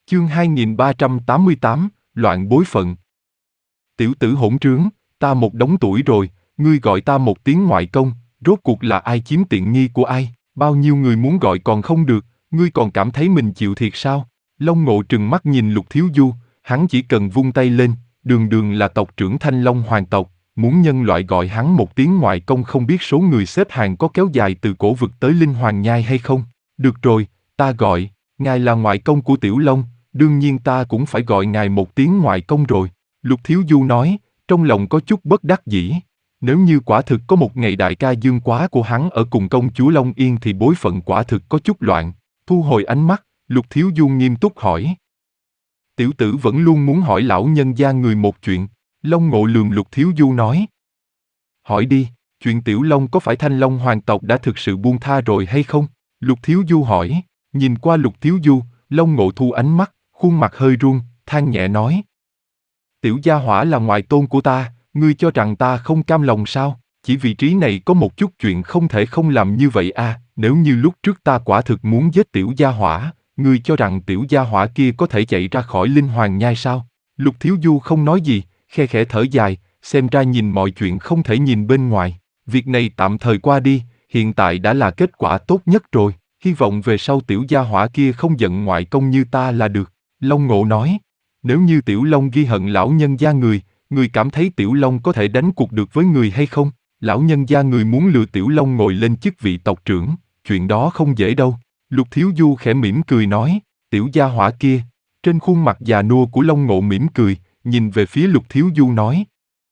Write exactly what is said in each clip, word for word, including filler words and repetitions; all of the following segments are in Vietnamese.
Chương hai nghìn ba trăm tám mươi tám, loạn bối phận. Tiểu tử hỗn trướng, ta một đống tuổi rồi, ngươi gọi ta một tiếng ngoại công, rốt cuộc là ai chiếm tiện nghi của ai? Bao nhiêu người muốn gọi còn không được, ngươi còn cảm thấy mình chịu thiệt sao? Long Ngộ trừng mắt nhìn Lục Thiếu Du, hắn chỉ cần vung tay lên, đường đường là tộc trưởng Thanh Long hoàng tộc, muốn nhân loại gọi hắn một tiếng ngoại công, không biết số người xếp hàng có kéo dài từ cổ vực tới Linh Hoàng Nhai hay không? Được rồi, ta gọi, ngài là ngoại công của Tiểu Long, đương nhiên ta cũng phải gọi ngài một tiếng ngoại công rồi. Lục Thiếu Du nói, trong lòng có chút bất đắc dĩ. Nếu như quả thực có một ngày đại ca Dương Quá của hắn ở cùng công chúa Long Yên thì bối phận quả thực có chút loạn. Thu hồi ánh mắt, Lục Thiếu Du nghiêm túc hỏi. Tiểu tử vẫn luôn muốn hỏi lão nhân gia người một chuyện. Long Ngộ lườm Lục Thiếu Du nói. Hỏi đi, chuyện Tiểu Long có phải Thanh Long hoàng tộc đã thực sự buông tha rồi hay không? Lục Thiếu Du hỏi. Nhìn qua Lục Thiếu Du, Long Ngộ thu ánh mắt, khuôn mặt hơi run, than nhẹ nói. Tiểu gia hỏa là ngoại tôn của ta, ngươi cho rằng ta không cam lòng sao? Chỉ vị trí này có một chút chuyện không thể không làm như vậy à, nếu như lúc trước ta quả thực muốn giết tiểu gia hỏa, ngươi cho rằng tiểu gia hỏa kia có thể chạy ra khỏi Linh Hoàng Nhai sao? Lục Thiếu Du không nói gì, khe khẽ thở dài, xem ra nhìn mọi chuyện không thể nhìn bên ngoài. Việc này tạm thời qua đi, hiện tại đã là kết quả tốt nhất rồi, hy vọng về sau tiểu gia hỏa kia không giận ngoại công như ta là được. Long Ngộ nói, nếu như Tiểu Long ghi hận lão nhân gia người, người cảm thấy Tiểu Long có thể đánh cuộc được với người hay không? Lão nhân gia người muốn lừa Tiểu Long ngồi lên chức vị tộc trưởng, chuyện đó không dễ đâu. Lục Thiếu Du khẽ mỉm cười nói, tiểu gia hỏa kia. Trên khuôn mặt già nua của Long Ngộ mỉm cười, nhìn về phía Lục Thiếu Du nói.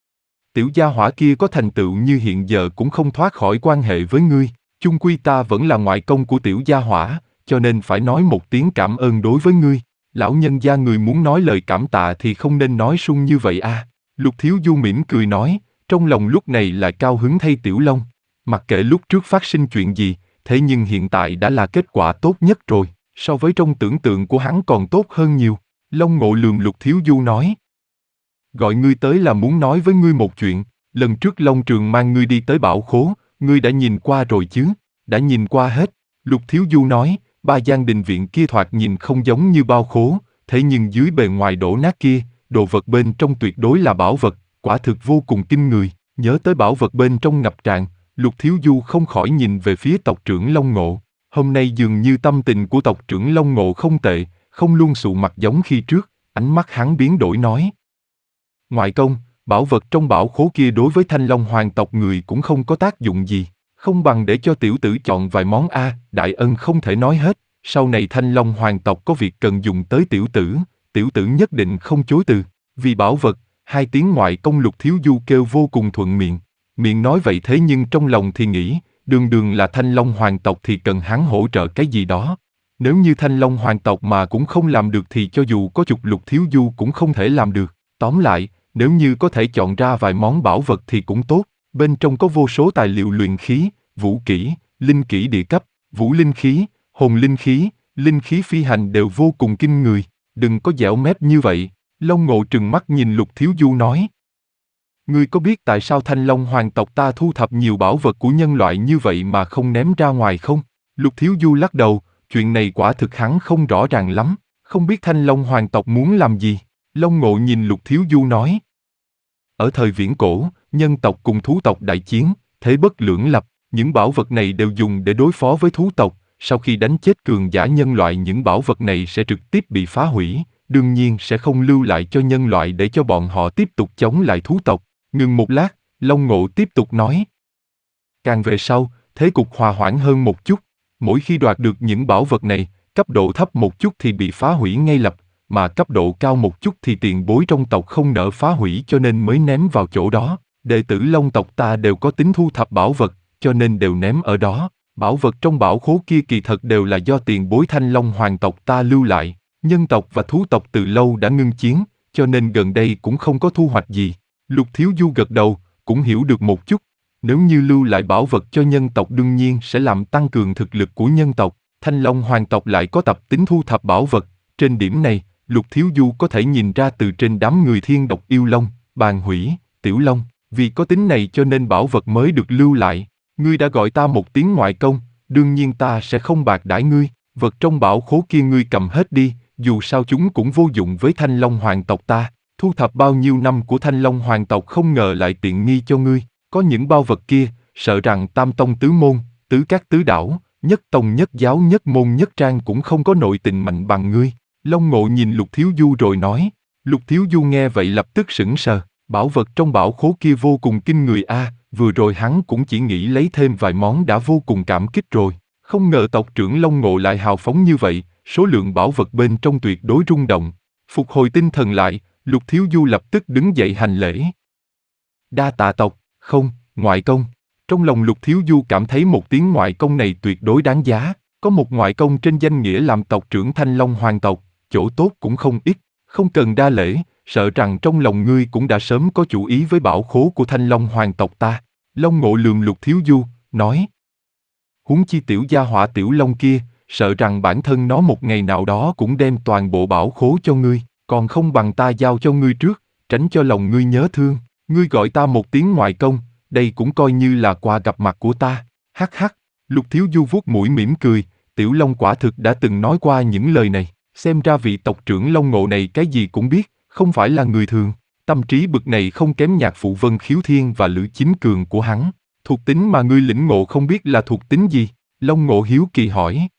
Tiểu gia hỏa kia có thành tựu như hiện giờ cũng không thoát khỏi quan hệ với ngươi, chung quy ta vẫn là ngoại công của tiểu gia hỏa, cho nên phải nói một tiếng cảm ơn đối với ngươi. Lão nhân gia người muốn nói lời cảm tạ thì không nên nói sung như vậy à. Lục Thiếu Du mỉm cười nói, trong lòng lúc này lại cao hứng thay Tiểu Long. Mặc kệ lúc trước phát sinh chuyện gì, thế nhưng hiện tại đã là kết quả tốt nhất rồi, so với trong tưởng tượng của hắn còn tốt hơn nhiều. Long Ngộ lườm Lục Thiếu Du nói. Gọi ngươi tới là muốn nói với ngươi một chuyện, lần trước Long Trường mang ngươi đi tới Bảo Khố, ngươi đã nhìn qua rồi chứ? Đã nhìn qua hết. Lục Thiếu Du nói. Ba gian đình viện kia thoạt nhìn không giống như bao khố, thế nhưng dưới bề ngoài đổ nát kia, đồ vật bên trong tuyệt đối là bảo vật, quả thực vô cùng kinh người. Nhớ tới bảo vật bên trong ngập tràn, Lục Thiếu Du không khỏi nhìn về phía tộc trưởng Long Ngộ. Hôm nay dường như tâm tình của tộc trưởng Long Ngộ không tệ, không luôn sụ mặt giống khi trước, ánh mắt hắn biến đổi nói. Ngoại công, bảo vật trong bảo khố kia đối với Thanh Long hoàng tộc người cũng không có tác dụng gì. Không bằng để cho tiểu tử chọn vài món a, đại ân không thể nói hết, sau này Thanh Long hoàng tộc có việc cần dùng tới tiểu tử, tiểu tử nhất định không chối từ. Vì bảo vật, hai tiếng ngoại công Lục Thiếu Du kêu vô cùng thuận miệng. Miệng nói vậy thế nhưng trong lòng thì nghĩ, đường đường là Thanh Long hoàng tộc thì cần hắn hỗ trợ cái gì đó. Nếu như Thanh Long hoàng tộc mà cũng không làm được thì cho dù có chục Lục Thiếu Du cũng không thể làm được. Tóm lại, nếu như có thể chọn ra vài món bảo vật thì cũng tốt. Bên trong có vô số tài liệu luyện khí, vũ kỹ, linh kỹ địa cấp, vũ linh khí, hồn linh khí, linh khí phi hành đều vô cùng kinh người. Đừng có dẻo mép như vậy. Long Ngộ trừng mắt nhìn Lục Thiếu Du nói. Ngươi có biết tại sao Thanh Long hoàng tộc ta thu thập nhiều bảo vật của nhân loại như vậy mà không ném ra ngoài không? Lục Thiếu Du lắc đầu, chuyện này quả thực hắn không rõ ràng lắm, không biết Thanh Long hoàng tộc muốn làm gì. Long Ngộ nhìn Lục Thiếu Du nói. Ở thời viễn cổ, nhân tộc cùng thú tộc đại chiến, thế bất lưỡng lập, những bảo vật này đều dùng để đối phó với thú tộc, sau khi đánh chết cường giả nhân loại những bảo vật này sẽ trực tiếp bị phá hủy, đương nhiên sẽ không lưu lại cho nhân loại để cho bọn họ tiếp tục chống lại thú tộc. Ngừng một lát, Long Ngộ tiếp tục nói. Càng về sau, thế cục hòa hoãn hơn một chút, mỗi khi đoạt được những bảo vật này, cấp độ thấp một chút thì bị phá hủy ngay lập, mà cấp độ cao một chút thì tiền bối trong tộc không nỡ phá hủy cho nên mới ném vào chỗ đó. Đệ tử Long tộc ta đều có tính thu thập bảo vật, cho nên đều ném ở đó. Bảo vật trong bảo khố kia kỳ thật đều là do tiền bối Thanh Long hoàng tộc ta lưu lại. Nhân tộc và thú tộc từ lâu đã ngưng chiến, cho nên gần đây cũng không có thu hoạch gì. Lục Thiếu Du gật đầu, cũng hiểu được một chút. Nếu như lưu lại bảo vật cho nhân tộc đương nhiên sẽ làm tăng cường thực lực của nhân tộc. Thanh Long hoàng tộc lại có tập tính thu thập bảo vật. Trên điểm này, Lục Thiếu Du có thể nhìn ra từ trên đám người thiên độc yêu long, bàn hủy, tiểu long. Vì có tính này cho nên bảo vật mới được lưu lại. Ngươi đã gọi ta một tiếng ngoại công, đương nhiên ta sẽ không bạc đãi ngươi. Vật trong bảo khố kia ngươi cầm hết đi, dù sao chúng cũng vô dụng với Thanh Long hoàng tộc ta. Thu thập bao nhiêu năm của Thanh Long hoàng tộc không ngờ lại tiện nghi cho ngươi. Có những bao vật kia, sợ rằng tam tông tứ môn, tứ các tứ đảo, nhất tông nhất giáo nhất môn nhất trang cũng không có nội tình mạnh bằng ngươi. Long Ngộ nhìn Lục Thiếu Du rồi nói. Lục Thiếu Du nghe vậy lập tức sững sờ. Bảo vật trong bảo khố kia vô cùng kinh người a, vừa rồi hắn cũng chỉ nghĩ lấy thêm vài món đã vô cùng cảm kích rồi. Không ngờ tộc trưởng Long Ngộ lại hào phóng như vậy, số lượng bảo vật bên trong tuyệt đối rung động. Phục hồi tinh thần lại, Lục Thiếu Du lập tức đứng dậy hành lễ. Đa tạ tộc, không, ngoại công. Trong lòng Lục Thiếu Du cảm thấy một tiếng ngoại công này tuyệt đối đáng giá. Có một ngoại công trên danh nghĩa làm tộc trưởng Thanh Long hoàng tộc, chỗ tốt cũng không ít. Không cần đa lễ, sợ rằng trong lòng ngươi cũng đã sớm có chủ ý với bảo khố của Thanh Long hoàng tộc ta. Long Ngộ lườm Lục Thiếu Du, nói. Huống chi tiểu gia hỏa tiểu long kia, sợ rằng bản thân nó một ngày nào đó cũng đem toàn bộ bảo khố cho ngươi, còn không bằng ta giao cho ngươi trước, tránh cho lòng ngươi nhớ thương. Ngươi gọi ta một tiếng ngoại công, đây cũng coi như là quà gặp mặt của ta. Hắc hắc, Lục Thiếu Du vuốt mũi mỉm cười, tiểu long quả thực đã từng nói qua những lời này, xem ra vị tộc trưởng Long Ngộ này cái gì cũng biết, không phải là người thường. Tâm trí bực này không kém nhạc phụ Vân Khiếu Thiên và Lữ Chính Cường của hắn. Thuộc tính mà ngươi lĩnh ngộ không biết là thuộc tính gì? Long Ngộ hiếu kỳ hỏi.